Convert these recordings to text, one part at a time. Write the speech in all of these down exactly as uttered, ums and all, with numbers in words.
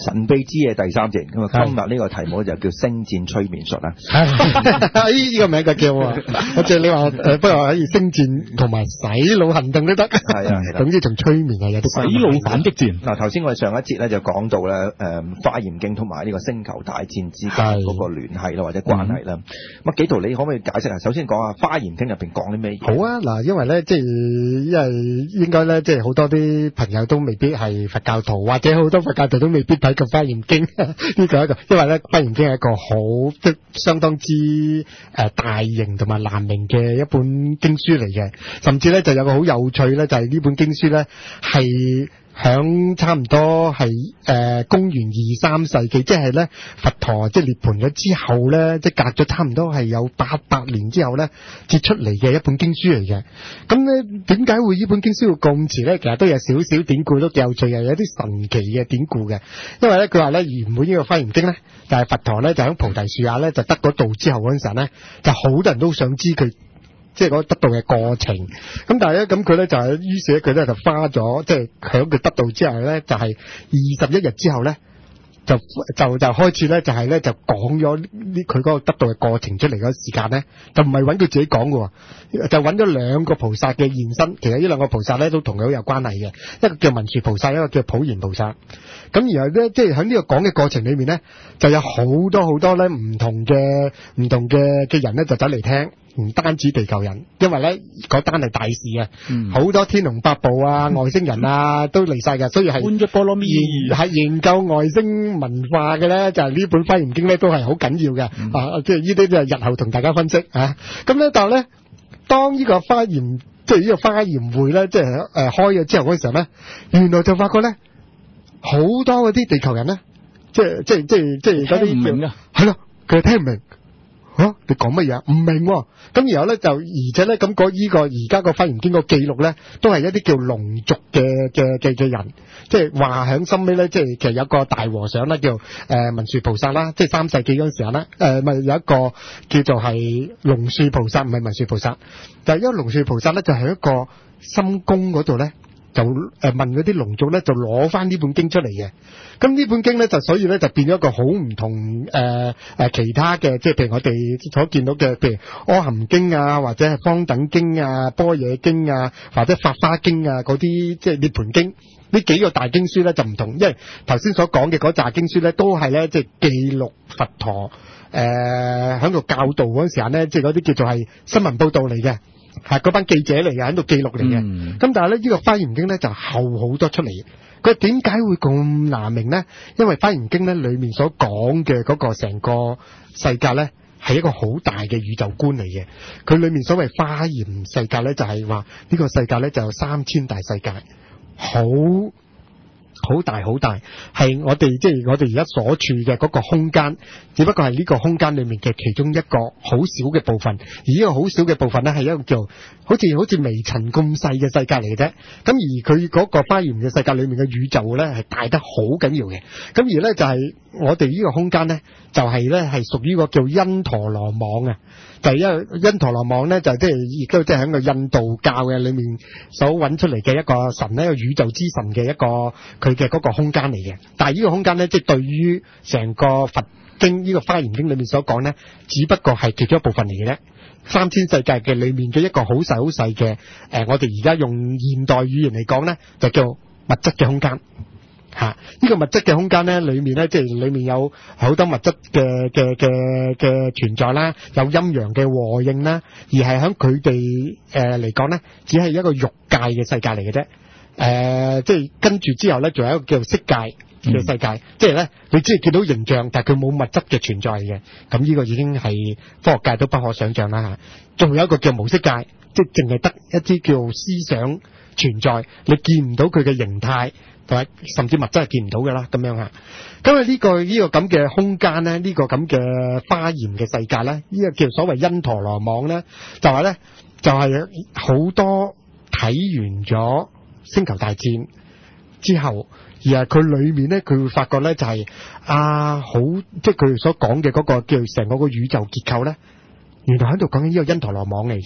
神秘之夜第三節，咁啊今日呢個題目就叫星戰催眠術啊。 呢個名就叫啊，我即係你話誒，不過可以星戰同埋洗腦行動都得。 係啊， 總之同催眠係有啲洗腦反擊戰。 嗱，頭先我哋上一節咧就講到咧誒《花嚴經》同埋呢個星球大戰之間嗰個聯繫啦，或者關係啦。咁啊，紀陶你可唔可以解釋下？首先講下《花嚴經》入邊講啲咩嘢？ 好啊，嗱，因為咧即係因為應該咧即係好多啲朋友都未必係佛教徒，或者好多佛教徒都未必睇過《花嚴經》呢個一個，因為咧《花嚴經》係一個好即相當之誒大型同埋難明嘅一本經書嚟嘅，甚至咧就有個好有趣咧，就係呢本經書咧係響差唔多係誒、呃、公元二三世紀，即係咧佛陀即係涅槃咗之後咧，即係隔咗差唔多係有八百年之後咧，接出嚟嘅一本經書嚟嘅。咁咧點解會呢本經書會咁遲咧？其實都有少少典故都幾有趣嘅，有啲神奇嘅典故嘅。因為咧佢話咧原本呢個《花嚴經》咧，就係佛陀咧就喺菩提樹下咧就得嗰道之後嗰陣時咧，就好多人都想知佢。即係嗰得道嘅過程，咁但係咧，咁佢咧就係，於是咧佢咧就花咗，即係響佢得道之後咧，就係二十一日之後咧，就就就開始咧，就係咧就講咗呢佢嗰個得道嘅過程出嚟嗰時間咧，就唔係揾佢自己講嘅，就揾咗兩個菩薩嘅現身。其實呢兩個菩薩咧都同佢好有關係嘅，一個叫文殊菩薩，一個叫普賢菩薩。咁然後咧，即係喺呢個講嘅過程裏面咧，就有好多好多咧唔同嘅唔同嘅嘅人咧就走嚟聽。唔單止地球人，因為咧嗰單係大事啊，好、嗯、多天龍八部啊、外星人啊都嚟晒㗎，所以係搬咗菠蘿咪係研究外星文化嘅咧，就係、是、呢本《花嚴經》咧都係好緊要嘅、嗯、啊！即係呢啲就係日後同大家分析啊。咁咧，但係咧，當呢個花嚴即係呢個花嚴會咧，即係誒、呃、開咗之後嗰時候咧，原來就發覺咧好多嗰啲地球人咧，即係即係即係即係嗰啲唔明啊，係咯，佢聽唔明。啊！你講乜嘢？唔明喎。咁然後咧就，而且咧咁嗰依個而家個《花嚴經》個記錄咧，都係一啲叫龍族嘅嘅嘅嘅人，即係話響深尾咧，即係其實有個大和尚咧叫誒、呃、文殊菩薩啦，即係三世紀嗰陣時候咧，誒咪有一個叫做係龍樹菩薩，唔係文殊菩薩，但係因為龍樹菩薩咧就係一個深宮嗰度咧。就誒問嗰啲龍族咧，就攞翻呢本經出嚟嘅。咁呢本經咧，就所以咧就變咗一個好唔同誒誒、呃、其他嘅，即係譬如我哋所見到嘅，譬如《阿含經》啊，或者係《方等經》啊、《般若經》啊，或者《法華經》啊嗰啲，即係《涅槃經》呢幾個大經書咧就唔同，因為頭先所講嘅嗰紮經書咧都係咧即係記錄佛陀誒喺度教導嗰陣時間咧，即係嗰啲叫做係新聞報導嚟嘅。係嗰班記者嚟嘅，喺度記錄嚟嘅。咁、嗯、但係咧，呢、這個《花嚴經》咧就後好多出嚟。佢點解會咁難明咧？因為《花嚴經》咧裏面所講嘅嗰個成個世界咧，係一個好大嘅宇宙觀嚟嘅。佢裏面所謂花嚴世界咧，就係話呢個世界咧就有三千大世界，好。好大好大，係我哋即係我哋而家所處嘅嗰個空間，只不過係呢個空間裏面嘅其中一個好少嘅部分，而呢個好少嘅部分咧係一個叫好似好似微塵咁細嘅世界嚟嘅啫。咁而佢嗰個花嚴嘅世界裏面嘅宇宙咧係大得好緊要嘅。咁而咧就係、是、我哋呢個空間咧就係咧係屬於個叫因陀羅網啊。就係因為因陀羅網咧，就即係亦都即係喺個印度教嘅裏面所揾出嚟嘅一個神咧，一個宇宙之神嘅一個佢嘅嗰個空間嚟嘅。但係呢個空間咧，即係對於成個佛經呢個花嚴經裏面所講咧，只不過係其中一部分嚟嘅啫。三千世界嘅裏面嘅一個好細好細嘅誒，我哋而家用現代語言嚟講咧，就叫物質嘅空間。吓、啊，呢、這個物質嘅空間咧，裏面咧，即係裏面有好多物質嘅嘅嘅嘅存在啦，有陰陽嘅和應啦，而係喺佢哋誒嚟講咧，只係一個欲界嘅世界嚟嘅啫。誒、呃，即係跟住之後咧，仲有一個叫做色界嘅世界，嗯、即係咧，你只係見到形象，但係佢冇物質嘅存在嘅。咁呢個已經係科學界都不可想象啦吓。仲有一個叫無色界，即係淨係得一啲叫思想存在，你見唔到佢嘅形態。甚至物質係見唔到嘅啦，咁樣啊。咁啊呢個呢、這個咁嘅空間咧，呢、這個咁嘅花嚴嘅世界咧，呢、這個叫所謂因陀羅網咧，就係咧就係、是、好多睇完咗星球大戰之後，而係佢裏面咧，佢會發覺咧就係、是、啊好，即係佢哋所講嘅嗰個叫成個個宇宙結構咧，原來喺度講緊呢個因陀羅網嚟嘅。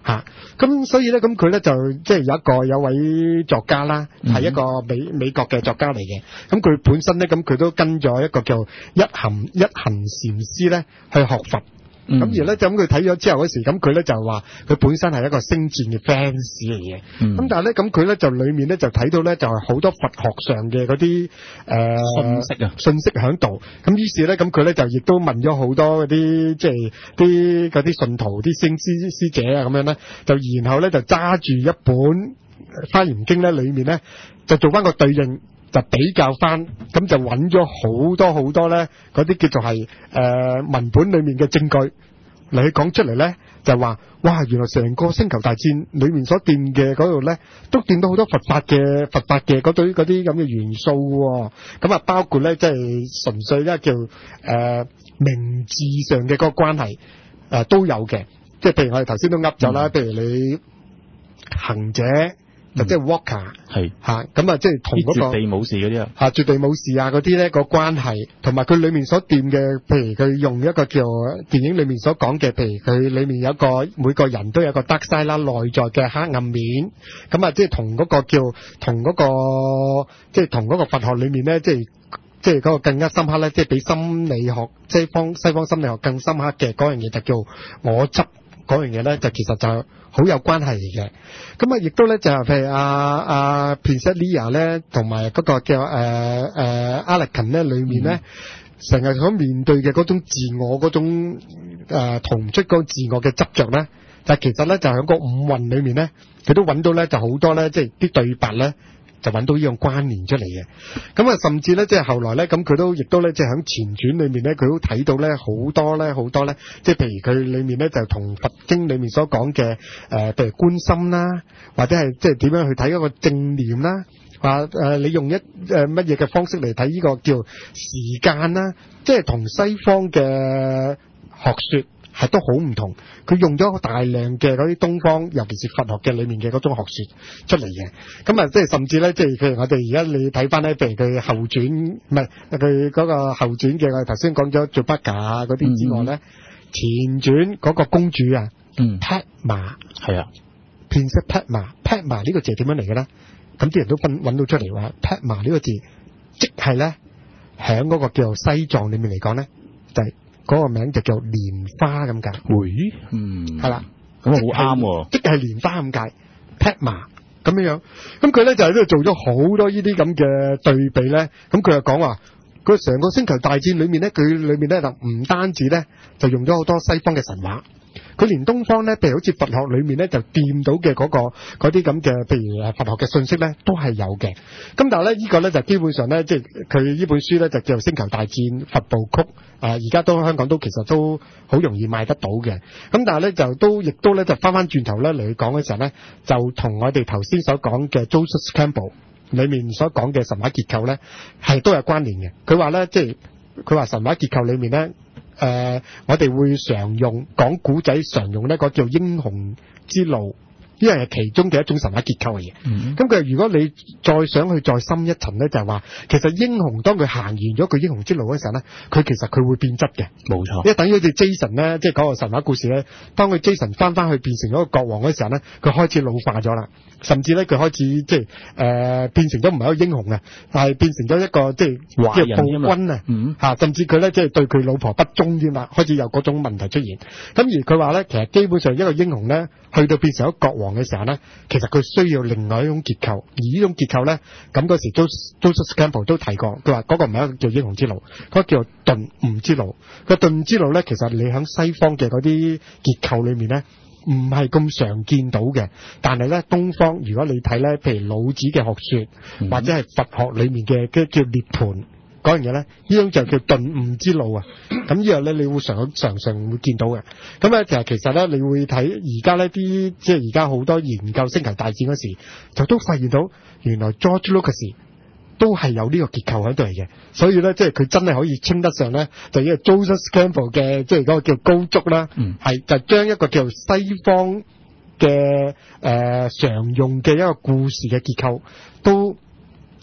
嚇。咁所以咧，咁佢咧就即係有一個有位作家啦，係一個美美國嘅作家嚟嘅。咁佢本身咧，咁佢都跟咗一個叫一行一行禪師咧去學佛。咁、嗯、而咧就咁佢睇咗之後嗰時，咁佢咧就話佢本身係一個星戰嘅 fans 嚟嘅。咁、嗯、但係咧，咁佢咧就裡面咧就睇到咧就係好多佛學上嘅嗰啲誒信息啊信息喺度。咁於是咧，咁佢咧就亦都問咗好多嗰啲即係啲嗰啲信徒、啲星師師姐啊咁樣咧，就然後咧就揸住一本《華嚴經》咧，裡面咧就做翻個對應。就比較翻，咁就揾咗好多好多咧，嗰啲叫做係誒、呃、文本裏面嘅證據嚟去講出嚟咧，就話哇，原來成個星球大戰裏面所掂嘅嗰度咧，都掂到好多佛法嘅佛法嘅嗰堆嗰啲咁嘅元素喎。咁啊，包括咧即係純粹咧叫誒、呃、名字上嘅嗰個關係誒、呃、都有嘅。即係譬如我哋頭先都噏咗啦，譬、嗯、如你行者。就即係 Walker 係嚇，咁啊即係同嗰個絕地武士嗰啲啊嚇，絕地武士啊嗰啲咧個關係，同埋佢裡面所掂嘅，譬如佢用一個叫電影裡面所講嘅，譬如佢裡面有一個每個人都有個 dark side 啦，內在嘅黑暗面，咁啊即係同嗰個叫同嗰個即係同嗰個佛學裡面咧，即係即係嗰個更加深刻咧，即係比心理學西方西方心理學更深刻嘅嗰樣嘢就叫我執。嗰樣嘢咧就其實就好有關係嚟嘅，咁啊亦都咧就係譬如阿阿 Princess Leia 咧，同埋嗰個叫誒誒 Anakin 咧，裏面咧成日所面對嘅嗰種自我嗰種誒逃唔出嗰個自我嘅執着咧，但係其實咧就喺個五蘊裏面咧，佢都揾到咧就好多咧，即係啲對白咧。就揾到呢樣關聯出嚟嘅，咁啊甚至咧即係後來咧，咁佢都亦都咧即係喺前傳裏面咧，佢都睇到咧好多咧好多咧，即係譬如佢裏面咧就同佛經裏面所講嘅誒，譬如觀心啦，或者係即係點樣去睇嗰個正念啦，話誒你用一誒乜嘢嘅方式嚟睇呢個叫時間啦，即係同西方嘅學說。係都好唔同，佢用咗大量嘅嗰啲東方，尤其是佛學嘅裏面嘅嗰種學說出嚟嘅。咁啊，即係甚至咧，即係譬如我哋而家你睇翻咧，譬如佢後傳，唔係佢嗰個後傳嘅，我哋頭先講咗做 Bugger 嗰啲之外咧，嗯、前傳嗰個公主啊，嗯 Padma 係啊 Princess Padma，Padma 呢個字係點樣嚟嘅咧？咁啲人都分揾到出嚟話 Padma 呢個字，即係咧喺嗰個叫做西藏裏面嚟講咧，就係、是。嗰個名就叫蓮花咁解，會，嗯，係啦，咁好啱喎，即係蓮花咁解 ，Padma 咁樣樣，咁佢咧就喺度做咗好多呢啲咁嘅對比咧，咁佢又講話，佢成個星球大戰裏面咧，佢裏面咧就唔單止咧，就用咗好多西方嘅神話。佢連東方咧，譬如好似佛學裏面咧，就掂到嘅嗰、嗰個嗰啲咁嘅，譬如誒佛學嘅信息咧，都係有嘅。咁但係咧，呢個咧就基本上咧，即係佢呢本書咧就叫做《星球大戰佛部曲》，啊而家都香港都其實都好容易賣得到嘅。咁但係咧就都亦都咧就翻翻轉頭咧嚟去講嘅時候咧，就同我哋頭先所講嘅 Joseph Campbell 裏面所講嘅神話結構咧係都有關聯嘅。佢話咧，即係佢話神話結構裏面咧。誒、呃，我哋會常用講古仔，常用呢個叫英雄之路，呢樣係其中嘅一種神話結構嘅嘢。咁、嗯、佢如果你再想去再深一層咧，就係、是、話其實英雄當佢行完咗佢英雄之路嗰時候咧，佢其實佢會變質嘅。冇錯，因為等於好似 Jason 咧，即係講個神話故事咧，當佢 Jason 翻翻去變成咗個國王嗰時候咧，佢開始老化咗啦，甚至咧佢開始即係誒、呃、變成咗唔係一個英雄啊，但係變成咗一個即係壞人暴君啊，嗯嚇，甚至佢咧即係對佢老婆不忠添啦，開始有嗰種問題出現。咁而佢話咧，其實基本上一個英雄咧，去到變成咗國王嘅時候咧，其實佢需要另外一種結構，而呢種結構咧，咁嗰時 Joseph Campbell 都提過，佢話嗰個唔係一個叫英雄之路，嗰、那個叫頓悟之路。個頓悟之路咧，其實你喺西方嘅嗰啲結構裏面咧，唔係咁常見到嘅。但係咧，東方如果你睇咧，譬如老子嘅學說，嗯、或者係佛學裏面嘅嘅叫涅槃嗰樣嘢咧，呢種就叫頓悟之路啊。咁呢樣咧，你會常常常會見到嘅。咁咧，其實其實咧，你會睇而家呢啲，即係而家好多研究星球大戰嗰時，就都發現到原來 George Lucas 都係有呢個結構喺度嚟嘅。所以咧，即係佢真係可以稱得上咧，就呢個 Joseph Campbell 嘅，即係嗰個叫高足啦，係、嗯、就將一個叫西方嘅誒、呃、常用嘅一個故事嘅結構都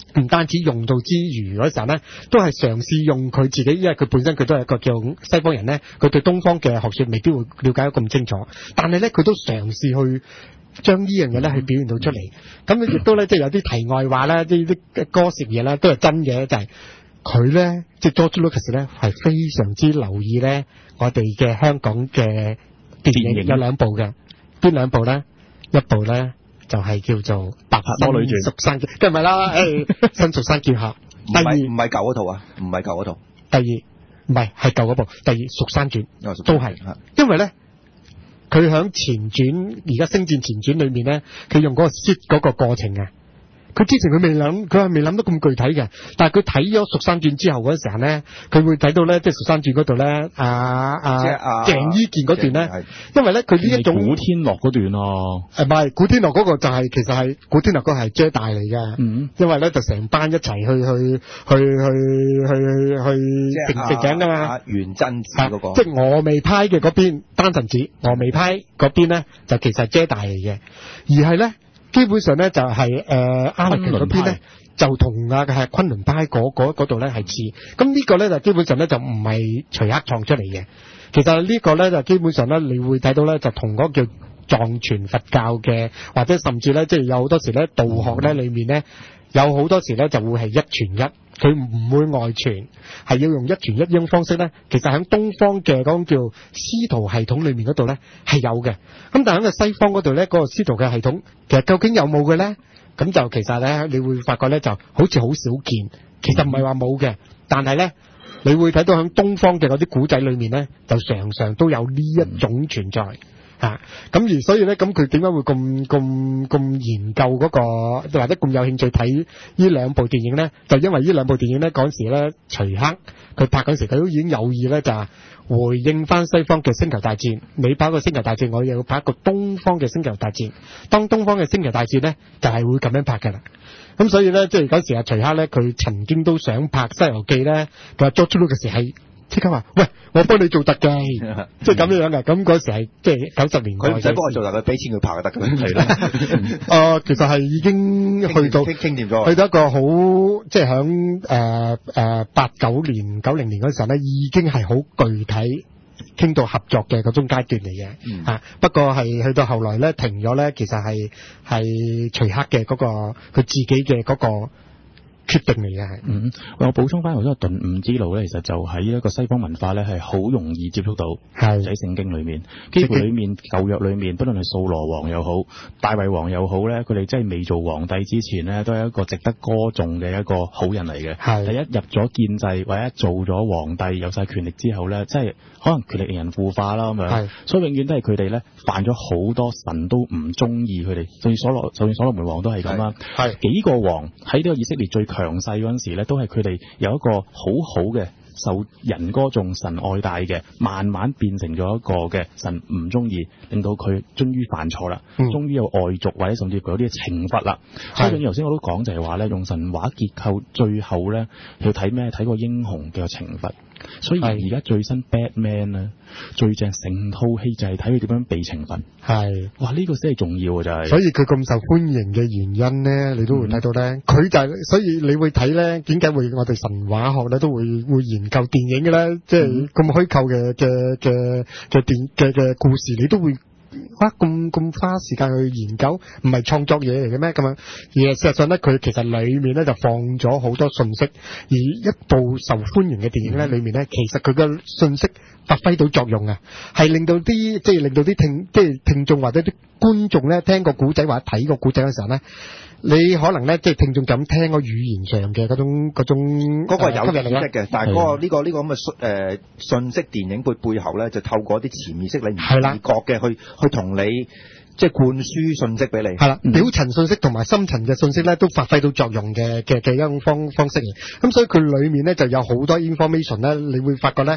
唔單止用到之餘嗰時候咧，都係嘗試用佢自己，因為佢本身佢都係一個叫西方人咧，佢對東方嘅學說未必會了解得咁清楚，但係咧佢都嘗試去將呢樣嘢咧去表現到出嚟。咁亦都咧即係有啲題外話啦，啲啲歌詞嘢咧都係真嘅，就係佢咧即係 George Lucas 咧係非常之留意咧我哋嘅香港嘅電影，有兩部嘅，邊兩部咧？一部咧就係叫做《白髮魔女傳》，蜀山，梗係咪啦？誒，新蜀山劍客。 唔係唔係舊嗰套啊，唔係舊嗰套。 第二唔係係舊嗰部，第二《蜀山傳》都係，因為咧佢響前傳而家星戰前傳裏面咧，佢用嗰個 set 嗰個過程啊。佢之前佢未諗，佢係未諗得咁具體嘅。但係佢睇咗《蜀山傳》之後嗰陣時候咧，佢會睇到咧，即係《蜀山傳》嗰度咧，阿阿鄭伊健嗰段咧，因為咧佢呢一種古天樂嗰段咯， 誒唔係古天樂嗰個就係、是、其實係古天樂嗰個係 Jedi 嚟嘅， 嗯， 因為咧就成班一齊去去去去去去成成長噶嘛， 元真子嗰、那個， 即係峨眉派嘅嗰邊單陣子，峨眉派嗰邊咧就其實係 Jedi 嚟嘅，而係咧。基本上咧就係誒阿力嗰邊咧就同啊係昆崙派嗰嗰度咧係似，咁呢個咧就基本上咧就唔係徐克創出嚟嘅，其實呢個咧就基本上咧你會睇到咧就同嗰個叫藏傳佛教嘅，或者甚至咧即係有好多時咧道學咧裏面咧有好多時咧就會係一傳一。佢唔會外傳，係要用一傳一呢種方式咧。其實喺東方嘅嗰種叫師徒系統裏面嗰度咧係有嘅。咁但係喺個西方嗰度咧，嗰個師徒嘅系統其實究竟有冇嘅咧？咁就其實咧，你會發覺咧就好似好少見。其實唔係話冇嘅，但係咧，你會睇到喺東方嘅嗰啲古仔裏面咧，就常常都有呢一種存在。啊，咁而所以咧，咁佢點解會咁咁咁研究嗰個，或者咁有興趣睇呢兩部電影咧？就因為呢兩部電影咧，嗰陣時咧，徐克佢拍嗰陣時，佢都已經有意咧，就係回應翻西方嘅星球大戰。你拍個星球大戰，我又要拍一個東方嘅星球大戰。當東方嘅星球大戰咧，就係會咁樣拍㗎啦。咁所以咧，即係嗰時阿徐克咧，佢曾經都想拍《西遊記》咧，佢話 George Lucas 嘅時係。即刻話，喂，我幫你做特技，即係咁樣樣嘅。咁嗰時係即係九十年代，佢唔使幫我做特技，佢俾錢佢拍就得㗎啦。係啦，誒，其實係已經去到傾掂咗，去到一個好即係響誒誒八九年、九零年嗰陣咧，已經係好具體傾到合作嘅嗰種階段嚟嘅。嗯、啊，不過係去到後來咧停咗咧，其實係係徐克嘅嗰個佢自己嘅嗰個。決定嚟嘅係， 嗯，我補充翻頭先個頓悟之路咧，其實就喺一個西方文化咧，係好容易接觸到，係喺聖經裏面，幾乎裏面舊約裏面，不論係掃羅王又好，大衛王又好咧，佢哋真係未做皇帝之前咧，都係一個值得歌頌嘅一個好人嚟嘅。係，第一入咗建制或者做咗皇帝有晒權力之後咧，即係可能權力令人腐化啦咁樣，係，所以永遠都係佢哋咧犯咗好多神都唔中意佢哋，就算所羅就算所羅門王都係咁啦，係幾個王喺呢個以色列最強勢嗰陣時咧，都係佢哋有一個好好嘅受人歌頌、神愛戴嘅，慢慢變成咗一個嘅神唔中意，令到佢終於犯錯啦，嗯、終於有外族或者甚至乎有啲懲罰啦。所以頭先我都講就係話咧，用神話結構最後咧要睇咩？睇個英雄嘅懲罰。所以而家最新 Batman 咧，最正成套戲就係睇佢點樣被懲罰。係，哇！呢、這個先係重要嘅就係。所以佢咁受歡迎嘅原因咧，你都會睇到咧，佢、嗯、就係、是、所以你會睇咧，點解會我哋神話學咧都會會研究電影嘅咧？即係咁虛構嘅嘅嘅嘅電嘅嘅故事，你都會。哇！咁咁花時間去研究，唔係創作嘢嚟嘅咩？咁樣，而事實上咧，佢其實裏面咧就放咗好多信息。而一部受歡迎嘅電影咧，裏面咧，其實佢嘅信息發揮到作用啊，係令到啲即係令到啲聽即係聽眾或者啲觀眾咧聽個古仔或者睇個古仔嘅時候咧。你可能咧，即係聽眾咁聽個語言上嘅嗰種嗰種嗰個係有意識嘅，但係嗰個呢個呢個咁嘅信誒信息電影背背後咧，就透過啲潛意識你唔自覺嘅去去同你即係灌輸信息俾你。係啦，表層信息同埋深層嘅信息咧，都發揮到作用嘅嘅嘅一種方方式嚟。咁所以佢裡面咧就有好多 information 咧，你會發覺咧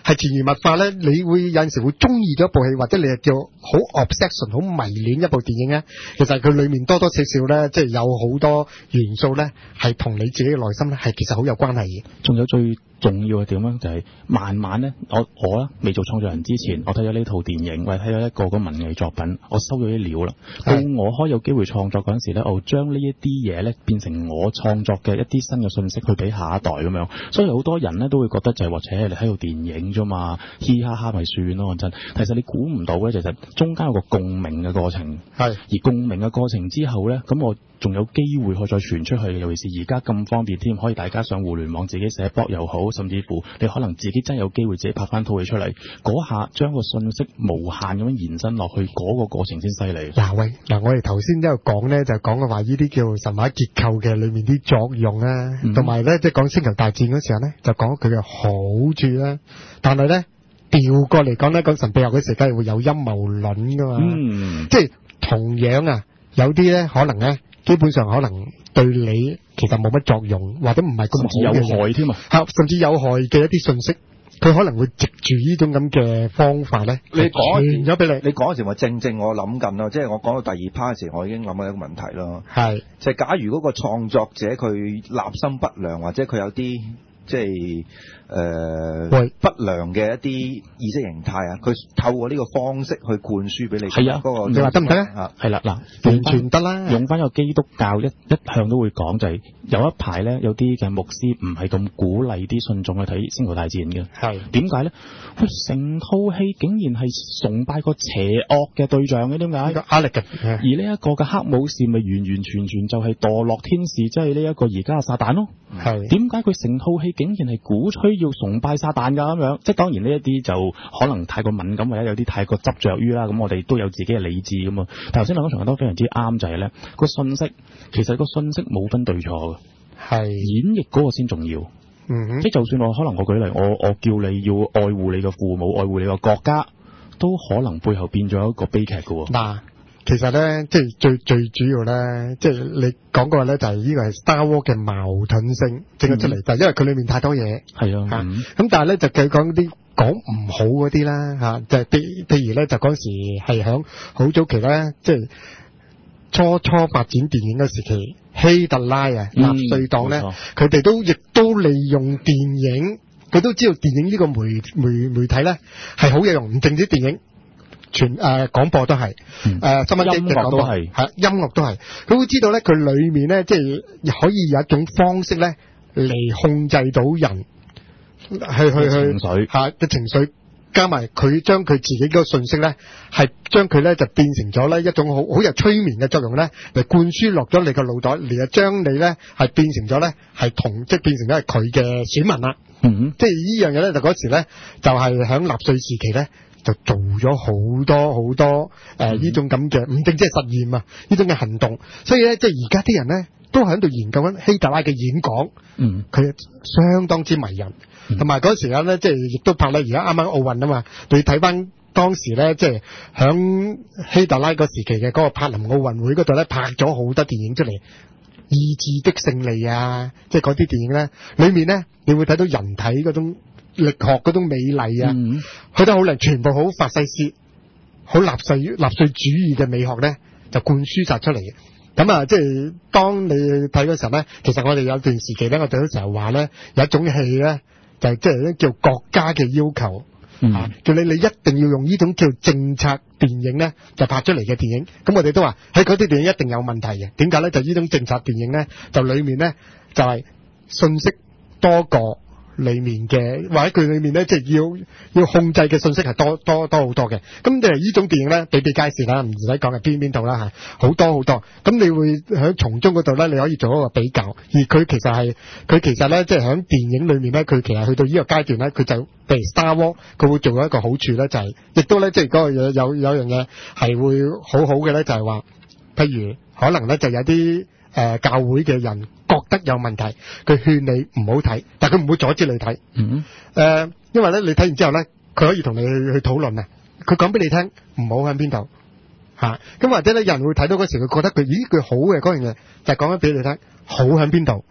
係潛移默化咧，你會有陣時會中意咗一部戲，或者你係叫好 obsession 好迷戀一部電影咧，其實佢裏面多多少少咧，即係有好多元素咧，係同你自己嘅內心咧係其實好有關係嘅。 仲有最重要嘅點咧，就係慢慢咧，我我咧未做創作人之前，我睇咗呢套電影，或者睇咗一個個文藝作品，我收咗啲料啦。到我可以有機會創作嗰陣時咧，我將呢一啲嘢咧變成我創作嘅一啲新嘅信息去俾下一代咁樣。所以好多人咧都會覺得就係話，扯你喺度電影啫嘛，嘻哈哈咪算咯。真，其實你估唔到咧，其實中間有個共鳴嘅過程。係而共鳴嘅過程之後咧，咁我仲有機會可以再傳出去，尤其是而家咁方便添，可以大家上互聯網自己寫 blog 又好，甚至乎你可能自己真有機會自己拍翻套嘢出嚟，嗰下將個信息無限咁樣延伸落去，嗰、那個過程先犀利。 嗱喂，嗱我哋頭先都有講咧，就講嘅話呢啲叫神話結構嘅裏面啲作用啊，同埋咧即係講星球大戰嗰時候咧，就講佢嘅好處啦。但係咧調過嚟講咧，講神秘學嗰時梗係會有陰謀論噶嘛，嗯、即係同樣啊，有啲咧可能咧。基本上可能對你其實冇乜作用，或者唔係咁好嘅， 甚至有害添啊！ 甚至有害嘅一啲信息，佢可能會藉住呢種咁嘅方法咧， 你講傳咗俾你。 你講嗰時話正正我諗緊咯，即係我講到第二 part 時，我已經諗緊一個問題咯。 係， 就係假如嗰個創作者佢立心不良，或者佢有啲即係誒、呃、不良嘅一啲意識形態啊，佢透過呢個方式去灌輸俾你。係啊，嗰個你話得唔得啊？ 係啦，嗱， 完全得啦。 用翻個基督教一一向都會講，就係有一排咧，有啲嘅牧師唔係咁鼓勵啲信眾去睇《星球大戰》嘅。係點解咧？喂，成套戲竟然係崇拜個邪惡嘅對象嘅，點解？壓力嘅。而呢一個嘅黑武士咪完完全全就係墮落天使，即係呢一個而家嘅撒旦咯。係點解佢成套戲竟然係鼓吹要崇拜撒旦㗎咁樣？即係當然呢一啲就可能太過敏感，或者有啲太過執着於啦。咁我哋都有自己嘅理智咁嘛。但頭先兩個場都非常之啱，就係咧個信息，其實個信息冇分對錯嘅，係演繹嗰個先重要。嗯哼，即係就算我可能我舉例，我我叫你要愛護你嘅父母，愛護你個國家，都可能背後變咗一個悲劇嘅喎。嗱， 其實咧，即係最最主要咧，即係你講過咧，就係呢個係 Star Wars 嘅矛盾性整咗出嚟，就係因為佢裏面太多嘢。係啊，咁、嗯、但係咧就佢講啲講唔好嗰啲啦嚇，就係譬譬如咧就嗰時係響好早期咧，即係初初發展電影嘅時期，希特拉啊、納、嗯、粹黨咧，佢哋都亦都利用電影，佢都知道電影呢個媒媒媒體咧係好有用，唔淨止電影。全誒、呃、廣播都係，誒新聞機嘅廣播係，係音樂都係。佢會知道咧，佢裏面咧，即係可以有一種方式咧，嚟控制到人，去去去嚇嘅情緒，加埋佢將佢自己嗰個信息咧，係將佢咧就變成咗咧一種好好有催眠嘅作用咧，嚟灌輸落咗你個腦袋，嚟就將你咧係變成咗咧係同即係變成咗係佢嘅選民啦。嗯，即係呢樣嘢咧，就嗰時咧就係喺納粹時期咧。就做咗好多好多誒呢、呃嗯、種咁嘅唔定即係實驗啊，呢種嘅行動，所以咧即係而家啲人咧都喺度研究緊希特拉嘅演講，嗯，佢相當之迷人，同埋嗰時間咧即係亦都拍咧，而家啱啱奧運啊嘛，你睇翻當時咧即係響希特拉個時期嘅嗰個柏林奧運會嗰度咧拍咗好多電影出嚟，意志的勝利啊，即係嗰啲電影咧裏面咧你會睇到人體嗰種力學嗰種美麗啊，嗯、去得好靚，全部好法西斯，好納粹納粹主義嘅美學咧，就灌輸晒出嚟嘅。咁啊，即係當你睇嗰時候咧，其實我哋有段時期咧，我哋都成日話咧，有一種戲咧，就即係叫國家嘅要求，嗯、啊，叫你你一定要用呢種叫政策電影咧，就拍出嚟嘅電影。咁我哋都話喺嗰啲電影一定有問題嘅。點解咧？就呢種政策電影咧，就裏面咧就係、是、信息多過。裏面嘅或者佢裏面咧，即係要要控制嘅信息係多多多好多嘅。咁誒呢種電影咧，比比皆是啦，唔使講係邊邊度啦嚇，好多好多。咁你會喺從中嗰度咧，你可以做一個比較。而佢其實係佢其實咧，即係喺電影裏面咧，佢其實去到呢個階段咧，佢就譬如 Star Wars，佢會做一個好處咧，就係、是、亦都咧，即係嗰個嘢有有樣嘢係會好好嘅咧，就係、是、話，譬如可能咧就有啲。誒、呃、教會嘅人覺得有問題，佢勸你唔好睇，但係佢唔會阻止你睇。嗯、呃、因為咧你睇完之後咧，佢可以同你去去討論啊。佢講俾你聽，唔好喺邊度嚇。咁或者咧，人會睇到嗰時，佢覺得佢咦佢好嘅嗰樣嘢，就係講緊俾你聽，好喺邊度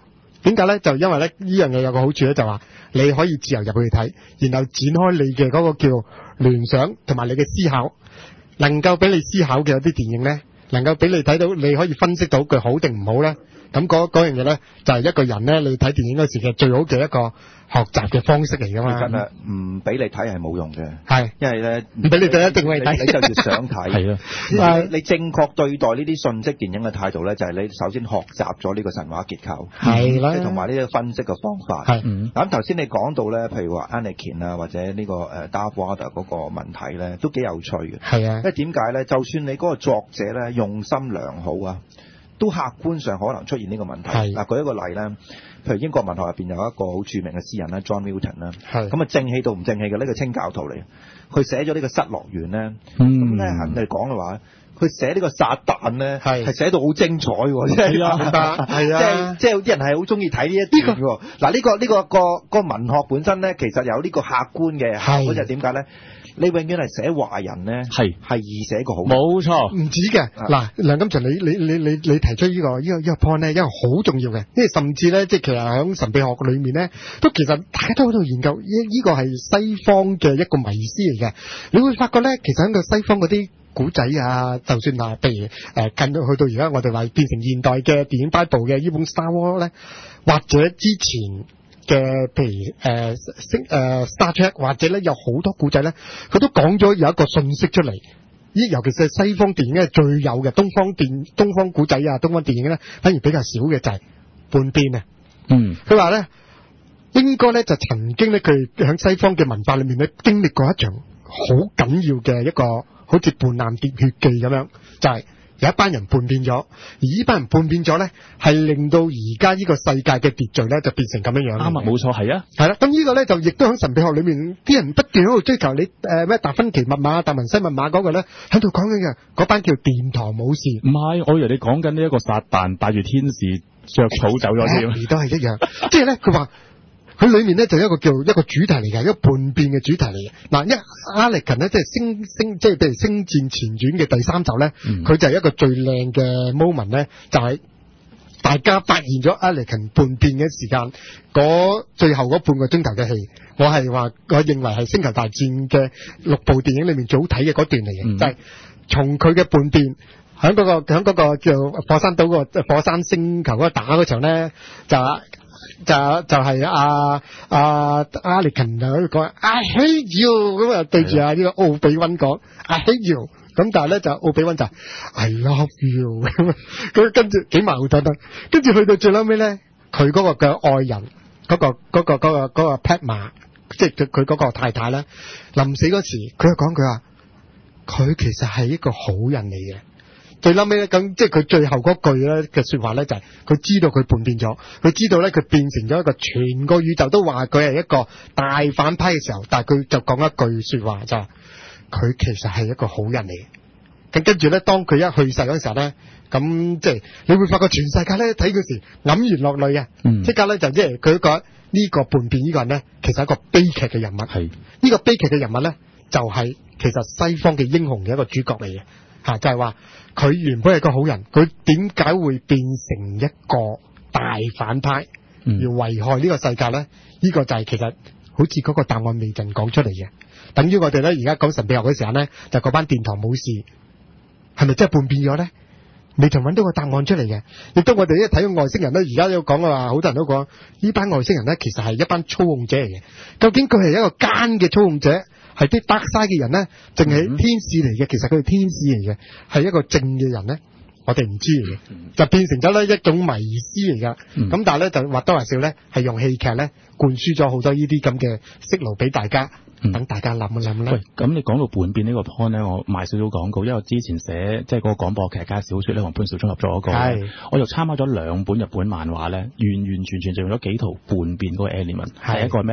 點解咧？就因為咧呢樣嘢有個好處咧，就話你可以自由入去睇，然後展開你嘅嗰個叫聯想同埋你嘅思考，能夠俾你思考嘅有啲電影咧，能夠俾你睇到，你可以分析到佢好定唔好咧。咁嗰嗰樣嘢咧，就係一個人咧，你睇電影嗰時嘅最好嘅一個學習嘅方式嚟㗎嘛。 其實唔俾你睇係冇用嘅， 係， 因為咧唔俾你睇一定會睇， 你就越想睇。 係啊， 但你正確對待呢啲信息電影嘅態度咧，就係你首先學習咗呢個神話結構， 係啦， 即係同埋呢個分析嘅方法。 係。 咁頭先你講到咧，譬如話 Anakin 啊，或者呢個誒 Darth Vader 嗰個問題咧，都幾有趣嘅。 係啊， 因為點解咧？就算你嗰個作者咧用心良好啊，都客觀上可能出現呢個問題。嗱，舉一個例咧，譬如英國文學入邊有一個好著名嘅詩人咧 John Milton 啦，咁啊正氣到唔正氣嘅呢個清教徒嚟，佢寫咗呢個失樂園咧，咁咧人哋講嘅話，佢寫呢個撒旦咧係寫到好精彩喎，即係明白，係啊， 即係即係有啲人係好中意睇呢一段喎。嗱呢個呢個個個文學本身咧，其實有呢個客觀嘅，嗰就係點解咧？你永遠係寫壞人咧，係係易寫過好， 冇錯， 唔止嘅。嗱，梁錦祥，你你你你你提出呢個呢個呢個 point 咧，一個好重要嘅，因為甚至咧，即係其實喺神秘學裏面咧，都其實大家都喺度研究呢呢個係西方嘅一個迷思嚟嘅。你會發覺咧，其實喺個西方嗰啲古仔啊，就算嗱，譬如誒近到去到而家，我哋話變成現代嘅電影 Bible 嘅呢本 Star Wars 咧，或者之前嘅譬如誒星誒 Star Trek， 或者咧有好多古仔咧，佢都講咗有一個信息出嚟。依尤其是西方電影咧最有嘅，東方電東方古仔啊，東方電影咧反而比較少嘅就係叛變啊。嗯，佢話咧應該咧就曾經咧佢喺西方嘅文化裏面咧經歷過一場好緊要嘅一個好似叛亂喋血記咁樣，就係、是。有一班人叛變咗，而呢班人叛變咗咧，係令到而家呢個世界嘅秩序咧就變成咁樣樣。啱啊， 冇錯，係啊， 係啦。咁呢個咧就亦都喺神秘學裏面，啲人不斷喺度追求你誒咩達芬奇密碼、達文西密碼嗰個咧，喺度講緊嘅嗰班叫殿堂武士。 唔係，我以為你講緊呢一個撒旦帶住天使著草走咗添。 而都係一樣，即係咧佢話。佢裏面咧就一個叫一個主題嚟嘅，一個叛變嘅主題嚟嘅。嗱，一 Anakin 咧即係星星，即係譬如星戰前傳嘅第三集咧，佢、嗯、就係一個最靚嘅 moment 咧，就係、是、大家發現咗 Anakin 叛變嘅時間，嗰最後嗰半個鐘頭嘅戲，我係話我認為係星球大戰嘅六部電影裏面最好睇嘅嗰段嚟嘅、嗯，就係從佢嘅叛變喺嗰、那個喺嗰個叫火山島個火山星球嗰度打嗰場咧，就。就就係阿阿 Anakin 就喺度講 I hate you 咁啊，對住啊呢個奧比溫講 I hate you， 咁但係咧就奧比溫就 I love you 咁，咁跟住幾矛盾啊，跟住去到最後尾咧，佢嗰個嘅愛人嗰、嗰個嗰、嗰個嗰、嗰個嗰、嗰個 Padma，即係佢嗰個太太咧，臨死嗰時佢就講佢話佢其實係一個好人嚟嘅。最嬲尾咧，咁即係佢最後嗰句咧嘅說話咧，就係、是、佢知道佢叛變咗，佢知道咧佢變成咗一個全個宇宙都話佢係一個大反派嘅時候，但係佢就講一句說話就係、是、佢其實係一個好人嚟嘅。咁跟住咧，當佢一去世嗰時候咧，咁即係你會發覺全世界咧睇嗰時黯然落淚嘅，即、嗯、刻咧就即係佢講呢個叛變呢個人咧，其實係一個悲劇嘅人物。係呢、這個悲劇嘅人物咧，就係、是、其實西方嘅英雄嘅一個主角嚟嘅。吓、啊，就係話佢原本係個好人，佢點解會變成一個大反派，嗯、而危害呢個世界咧？呢、這個就係其實好似嗰個答案未盡講出嚟嘅。等於我哋咧而家講神秘學嘅時候咧，就嗰班殿堂武士係咪真係叛變咗咧？未曾揾到個答案出嚟嘅。亦都我哋一睇到外星人咧，而家都講話，好多人都講呢班外星人咧，其實係一班操控者嚟嘅。究竟佢係一個奸嘅操控者？係啲 dark side 嘅人咧，淨係天使嚟嘅，其實佢係天使嚟嘅，係一個正嘅人咧，我哋唔知嚟嘅，就變成咗咧一種迷思嚟噶。咁、嗯、但係咧就或多或少咧係用戲劇咧灌輸咗好多呢啲咁嘅息路俾大家，等、嗯、大家諗一諗啦。喂，咁你講到叛變呢個 point 咧，我賣少少廣告，因為我之前寫即係嗰個廣播劇加小說咧，同潘紹聰合作嗰、那個，我就參考咗兩本日本漫畫咧，完完全全就用咗幾套叛變嗰個 element，係一個係咩咧？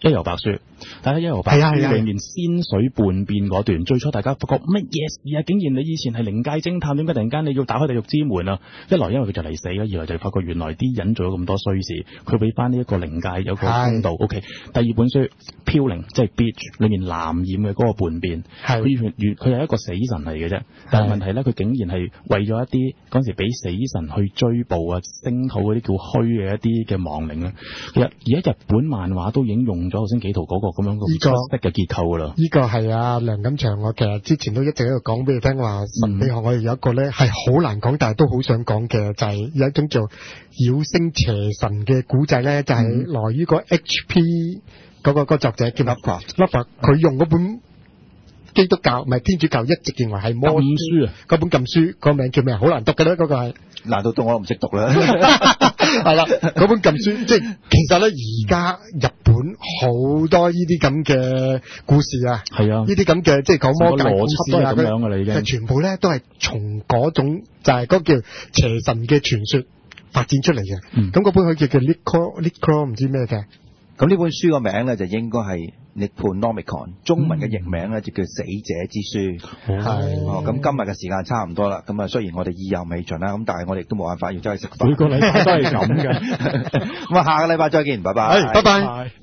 《一遊白書》，但係《一遊白書》裏面仙水叛變嗰段，最初大家發覺乜嘢事啊？竟然你以前係靈界偵探，點解突然間你要打開地獄之門啊？一來因為佢就嚟死啦，二來就發覺原來啲人做咗咁多衰事，佢俾翻呢一個靈界有個公道。O、okay, K， 第二本書《飄零》即係 Beach 裏面藍染嘅嗰個叛變，佢佢係一個死神嚟嘅啫，但係問題咧，佢竟然係為咗一啲嗰陣時俾死神去追捕啊、聲討嗰啲叫虛嘅一啲嘅亡靈咧。其實而家日本漫畫都已經用咗頭先幾圖嗰個咁樣嘅出色嘅結構噶啦。呢、這個係啊梁錦祥，我其實之前都一直喺度講俾你聽話，神秘學我哋有一個咧係好難講，但係都好想講嘅，就係、是、有一種叫妖星邪神嘅古仔咧，就係、是、來於個 H P 嗰、那個、那個作者叫 Lovecraft，Lovecraft 佢用嗰本基督教唔係天主教一直認為係魔書啊，嗰本禁書個名叫咩？好難讀嘅咧，嗰個係難到到我都唔識讀啦。係啦，嗰本禁書即係其實咧，而家日本好多呢啲咁嘅故事啊，係啊，呢啲咁嘅即係講魔界故事啊，咁樣噶啦已經，全部咧都係從嗰種就係、是、嗰個叫邪神嘅傳說發展出嚟嘅。咁、嗯、嗰本佢叫叫 Necro Necro 唔知咩嘅。咁呢本書個名咧就應該係 Necronomicon， 中文嘅譯名咧就叫死者之書。係、嗯、哦，咁今日嘅時間差唔多啦。咁啊，雖然我哋意猶未盡啦，咁但係我哋都冇辦法要走去食飯。每個禮拜都係咁嘅。咁啊，下個禮拜再見，拜拜。拜拜。